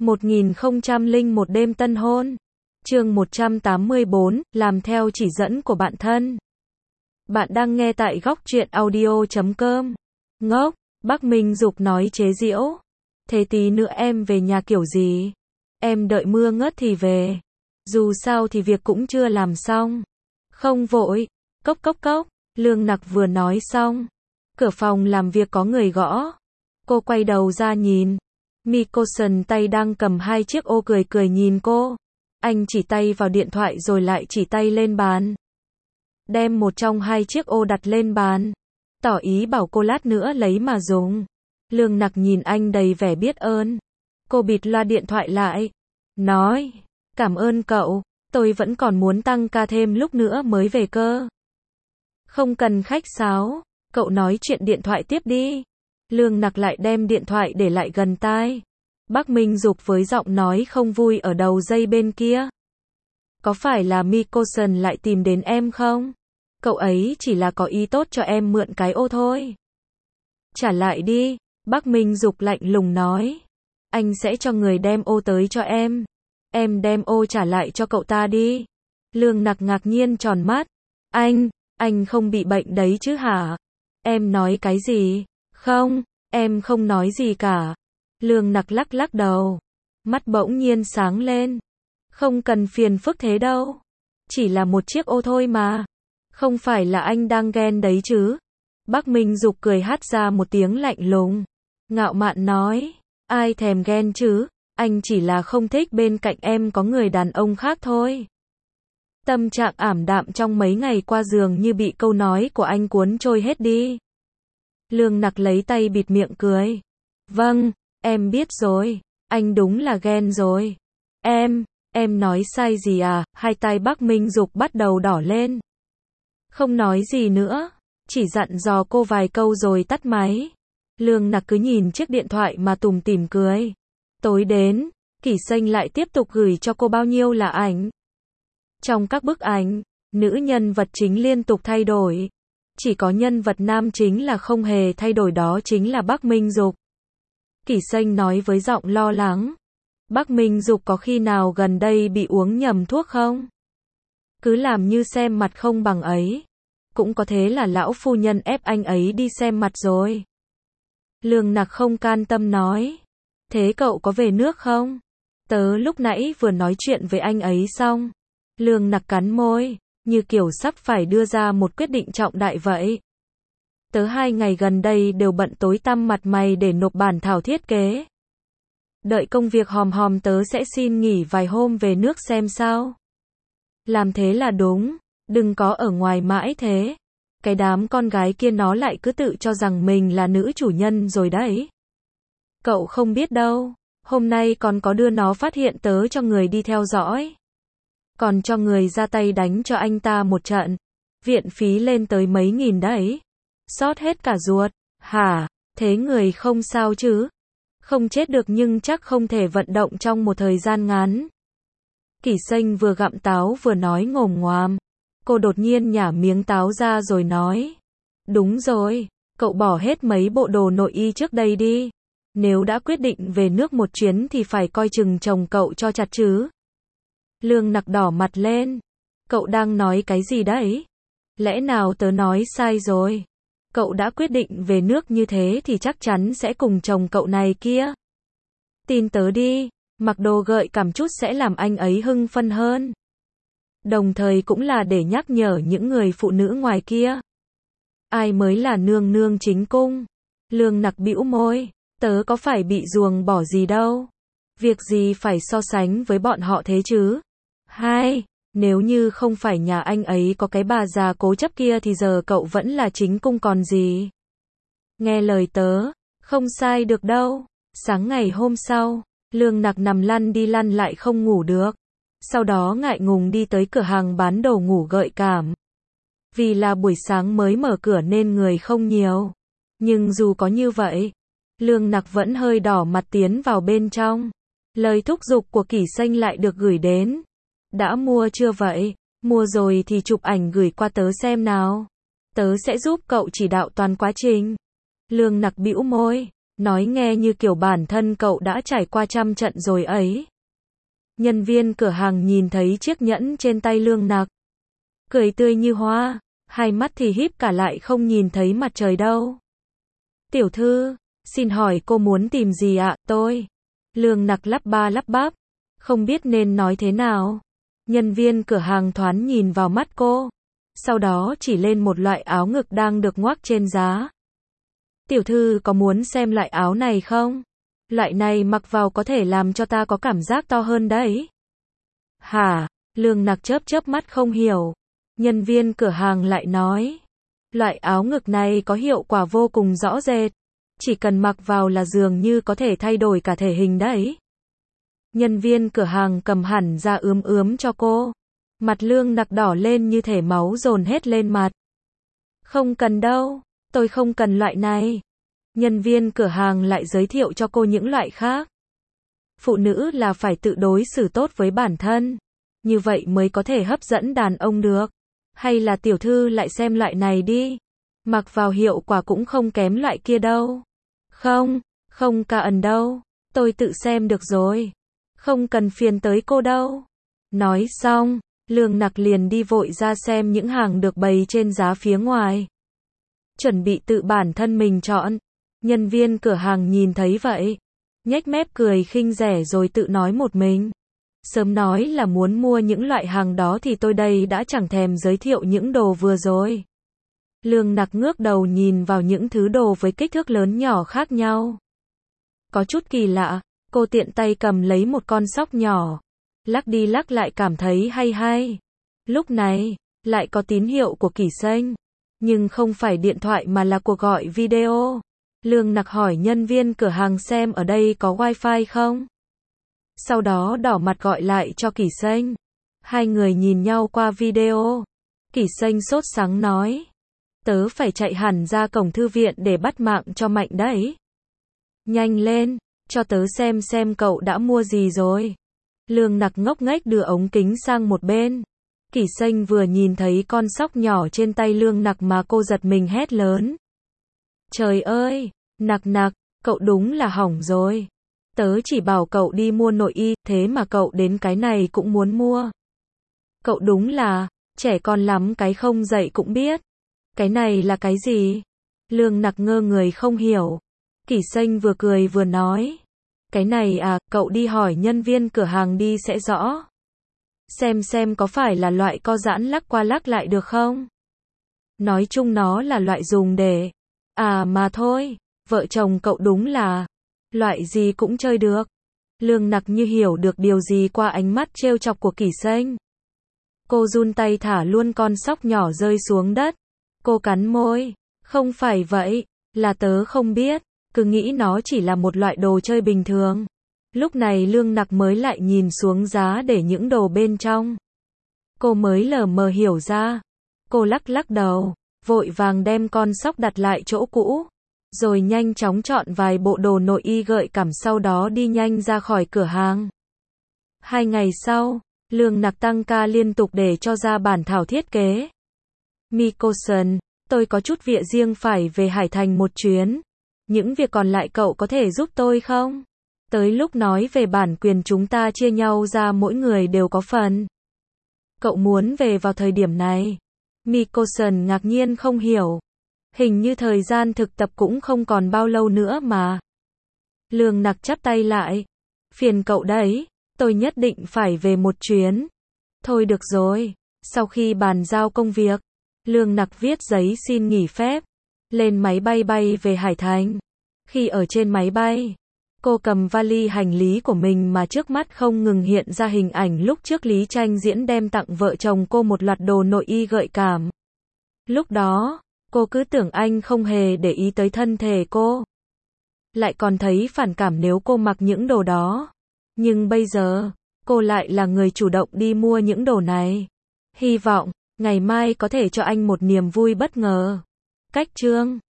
1001 đêm tân hôn. Chương 184, làm theo chỉ dẫn của bạn thân. Bạn đang nghe tại góc truyện audio.com. Ngốc, bác Minh Dục nói chế giễu. Thế tí nữa em về nhà kiểu gì? Em đợi mưa ngớt thì về. Dù sao thì việc cũng chưa làm xong. Không vội. Cốc cốc cốc. Lương Nặc vừa nói xong. Cửa phòng làm việc có người gõ. Cô quay đầu ra nhìn. Mikoson tay đang cầm hai chiếc ô cười cười nhìn cô. Anh chỉ tay vào điện thoại rồi lại chỉ tay lên bàn. Đem một trong hai chiếc ô đặt lên bàn. Tỏ ý bảo cô lát nữa lấy mà dùng. Lương Nặc nhìn anh đầy vẻ biết ơn. Cô bịt loa điện thoại lại. Nói, cảm ơn cậu, tôi vẫn còn muốn tăng ca thêm lúc nữa mới về cơ. Không cần khách sáo, cậu nói chuyện điện thoại tiếp đi. Lương Nặc lại đem điện thoại để lại gần tai. Bác Minh Dục với giọng nói không vui ở đầu dây bên kia. Có phải là Mikoson lại tìm đến em không? Cậu ấy chỉ là có ý tốt cho em mượn cái ô thôi. Trả lại đi, bác Minh Dục lạnh lùng nói. Anh sẽ cho người đem ô tới cho em. Em đem ô trả lại cho cậu ta đi. Lương Nặc ngạc nhiên tròn mắt. Anh không bị bệnh đấy chứ hả? Em nói cái gì? Không, em không nói gì cả. Lương Nặc lắc lắc đầu. Mắt bỗng nhiên sáng lên. Không cần phiền phức thế đâu. Chỉ là một chiếc ô thôi mà. Không phải là anh đang ghen đấy chứ? Bác Minh Dục cười hát ra một tiếng lạnh lùng. Ngạo mạn nói. Ai thèm ghen chứ? Anh chỉ là không thích bên cạnh em có người đàn ông khác thôi. Tâm trạng ảm đạm trong mấy ngày qua dường như bị câu nói của anh cuốn trôi hết đi. Lương Nặc lấy tay bịt miệng cười. Vâng, em biết rồi. Anh đúng là ghen rồi. Em nói sai gì à? Hai tay bác Minh Dục bắt đầu đỏ lên. Không nói gì nữa. Chỉ dặn dò cô vài câu rồi tắt máy. Lương Nặc cứ nhìn chiếc điện thoại mà tủm tỉm cười. Tối đến, Kỷ Xanh lại tiếp tục gửi cho cô bao nhiêu là ảnh. Trong các bức ảnh, nữ nhân vật chính liên tục thay đổi. Chỉ có nhân vật nam chính là không hề thay đổi, đó chính là bác Minh Dục. Kỷ Xanh nói với giọng lo lắng. Bác Minh Dục có khi nào gần đây bị uống nhầm thuốc không? Cứ làm như xem mặt không bằng ấy. Cũng có thế là lão phu nhân ép anh ấy đi xem mặt rồi. Lương Nặc không can tâm nói. Thế cậu có về nước không? Tớ lúc nãy vừa nói chuyện với anh ấy xong. Lương Nặc cắn môi, như kiểu sắp phải đưa ra một quyết định trọng đại vậy. Tớ 2 ngày gần đây đều bận tối tăm mặt mày để nộp bản thảo thiết kế. Đợi công việc hòm tớ sẽ xin nghỉ vài hôm về nước xem sao. Làm thế là đúng, đừng có ở ngoài mãi thế. Cái đám con gái kia nó lại cứ tự cho rằng mình là nữ chủ nhân rồi đấy. Cậu không biết đâu, hôm nay còn có đưa nó phát hiện tớ cho người đi theo dõi. Còn cho người ra tay đánh cho anh ta một trận. Viện phí lên tới mấy nghìn đấy. Xót hết cả ruột. Hả, thế người không sao chứ? Không chết được nhưng chắc không thể vận động trong một thời gian ngắn. Kỷ Xanh vừa gặm táo vừa nói ngồm ngoàm. Cô đột nhiên nhả miếng táo ra rồi nói. Đúng rồi, cậu bỏ hết mấy bộ đồ nội y trước đây đi. Nếu đã quyết định về nước một chuyến thì phải coi chừng chồng cậu cho chặt chứ. Lương Nặc đỏ mặt lên. Cậu đang nói cái gì đấy? Lẽ nào tớ nói sai rồi? Cậu đã quyết định về nước như thế thì chắc chắn sẽ cùng chồng cậu này kia. Tin tớ đi, mặc đồ gợi cảm chút sẽ làm anh ấy hưng phấn hơn. Đồng thời cũng là để nhắc nhở những người phụ nữ ngoài kia. Ai mới là nương nương chính cung? Lương Nặc bĩu môi. Tớ có phải bị ruồng bỏ gì đâu. Việc gì phải so sánh với bọn họ thế chứ? Nếu như không phải nhà anh ấy có cái bà già cố chấp kia thì giờ cậu vẫn là chính cung còn gì. Nghe lời tớ, không sai được đâu. Sáng ngày hôm sau, Lương Nặc nằm lăn đi lăn lại không ngủ được. Sau đó ngại ngùng đi tới cửa hàng bán đồ ngủ gợi cảm. Vì là buổi sáng mới mở cửa nên người không nhiều. Nhưng dù có như vậy, Lương Nặc vẫn hơi đỏ mặt tiến vào bên trong. Lời thúc giục của Kỷ Xanh lại được gửi đến. Đã mua chưa vậy? Mua rồi thì chụp ảnh gửi qua tớ xem nào. Tớ sẽ giúp cậu chỉ đạo toàn quá trình. Lương Nặc bĩu môi. Nói nghe như kiểu bản thân cậu đã trải qua trăm trận rồi ấy. Nhân viên cửa hàng nhìn thấy chiếc nhẫn trên tay Lương Nặc, cười tươi như hoa, hai mắt thì híp cả lại không nhìn thấy mặt trời đâu. Tiểu thư, xin hỏi cô muốn tìm gì ạ? Tôi. Lương Nặc lắp ba lắp bắp, không biết nên nói thế nào. Nhân viên cửa hàng thoáng nhìn vào mắt cô, sau đó chỉ lên một loại áo ngực đang được ngoác trên giá. Tiểu thư có muốn xem loại áo này không? Loại này mặc vào có thể làm cho ta có cảm giác to hơn đấy. Hả? Lương Nặc chớp chớp mắt không hiểu. Nhân viên cửa hàng lại nói, loại áo ngực này có hiệu quả vô cùng rõ rệt. Chỉ cần mặc vào là dường như có thể thay đổi cả thể hình đấy. Nhân viên cửa hàng cầm hẳn ra ướm cho cô. Mặt Lương Nặc đỏ lên như thể máu dồn hết lên mặt. Không cần đâu, tôi không cần loại này. Nhân viên cửa hàng lại giới thiệu cho cô những loại khác. Phụ nữ là phải tự đối xử tốt với bản thân, như vậy mới có thể hấp dẫn đàn ông được. Hay là tiểu thư lại xem loại này đi. Mặc vào hiệu quả cũng không kém loại kia đâu. Không cả ẩn đâu. Tôi tự xem được rồi. Không cần phiền tới cô đâu. Nói xong, Lương Nặc liền đi vội ra xem những hàng được bày trên giá phía ngoài. Chuẩn bị tự bản thân mình chọn. Nhân viên cửa hàng nhìn thấy vậy, nhếch mép cười khinh rẻ rồi tự nói một mình. Sớm nói là muốn mua những loại hàng đó thì tôi đây đã chẳng thèm giới thiệu những đồ vừa rồi. Lương Nặc ngước đầu nhìn vào những thứ đồ với kích thước lớn nhỏ khác nhau. Có chút kỳ lạ, cô tiện tay cầm lấy một con sóc nhỏ, lắc đi lắc lại cảm thấy hay. Lúc này, lại có tín hiệu của Kỷ Xanh, nhưng không phải điện thoại mà là cuộc gọi video. Lương Nặc hỏi nhân viên cửa hàng xem ở đây có wifi không. Sau đó đỏ mặt gọi lại cho Kỷ Xanh. Hai người nhìn nhau qua video. Kỷ Xanh sốt sắng nói, tớ phải chạy hẳn ra cổng thư viện để bắt mạng cho Mạnh đấy. Nhanh lên, cho tớ xem cậu đã mua gì rồi. Lương Nặc ngốc nghếch đưa ống kính sang một bên. Kỷ Xanh vừa nhìn thấy con sóc nhỏ trên tay Lương Nặc mà cô giật mình hét lớn. Trời ơi, Nặc, cậu đúng là hỏng rồi. Tớ chỉ bảo cậu đi mua nội y, thế mà cậu đến cái này cũng muốn mua. Cậu đúng là, trẻ con lắm cái không dạy cũng biết. Cái này là cái gì? Lương Nặc ngơ người không hiểu. Kỷ Xanh vừa cười vừa nói. Cái này à, cậu đi hỏi nhân viên cửa hàng đi sẽ rõ. Xem có phải là loại co giãn lắc qua lắc lại được không? Nói chung nó là loại dùng để... À mà thôi, vợ chồng cậu đúng là... Loại gì cũng chơi được. Lương Nặc như hiểu được điều gì qua ánh mắt trêu chọc của Kỷ Xanh. Cô run tay thả luôn con sóc nhỏ rơi xuống đất. Cô cắn môi. Không phải vậy, là tớ không biết, cứ nghĩ nó chỉ là một loại đồ chơi bình thường. Lúc này Lương Nặc mới lại nhìn xuống giá để những đồ bên trong. Cô mới lờ mờ hiểu ra. Cô lắc đầu, vội vàng đem con sóc đặt lại chỗ cũ. Rồi nhanh chóng chọn vài bộ đồ nội y gợi cảm sau đó đi nhanh ra khỏi cửa hàng. 2 ngày sau, Lương Nặc tăng ca liên tục để cho ra bản thảo thiết kế. Mikosan, tôi có chút việc riêng phải về Hải Thành một chuyến. Những việc còn lại cậu có thể giúp tôi không? Tới lúc nói về bản quyền chúng ta chia nhau ra mỗi người đều có phần. Cậu muốn về vào thời điểm này? Mikosan ngạc nhiên không hiểu. Hình như thời gian thực tập cũng không còn bao lâu nữa mà. Lương Nặc chắp tay lại. Phiền cậu đấy, tôi nhất định phải về một chuyến. Thôi được rồi, sau khi bàn giao công việc, Lương Nặc viết giấy xin nghỉ phép, lên máy bay bay về Hải Thành. Khi ở trên máy bay, cô cầm vali hành lý của mình mà trước mắt không ngừng hiện ra hình ảnh lúc trước Lý Tranh Diễn đem tặng vợ chồng cô một loạt đồ nội y gợi cảm. Lúc đó, cô cứ tưởng anh không hề để ý tới thân thể cô. Lại còn thấy phản cảm nếu cô mặc những đồ đó. Nhưng bây giờ, cô lại là người chủ động đi mua những đồ này. Hy vọng, ngày mai có thể cho anh một niềm vui bất ngờ. Cách chương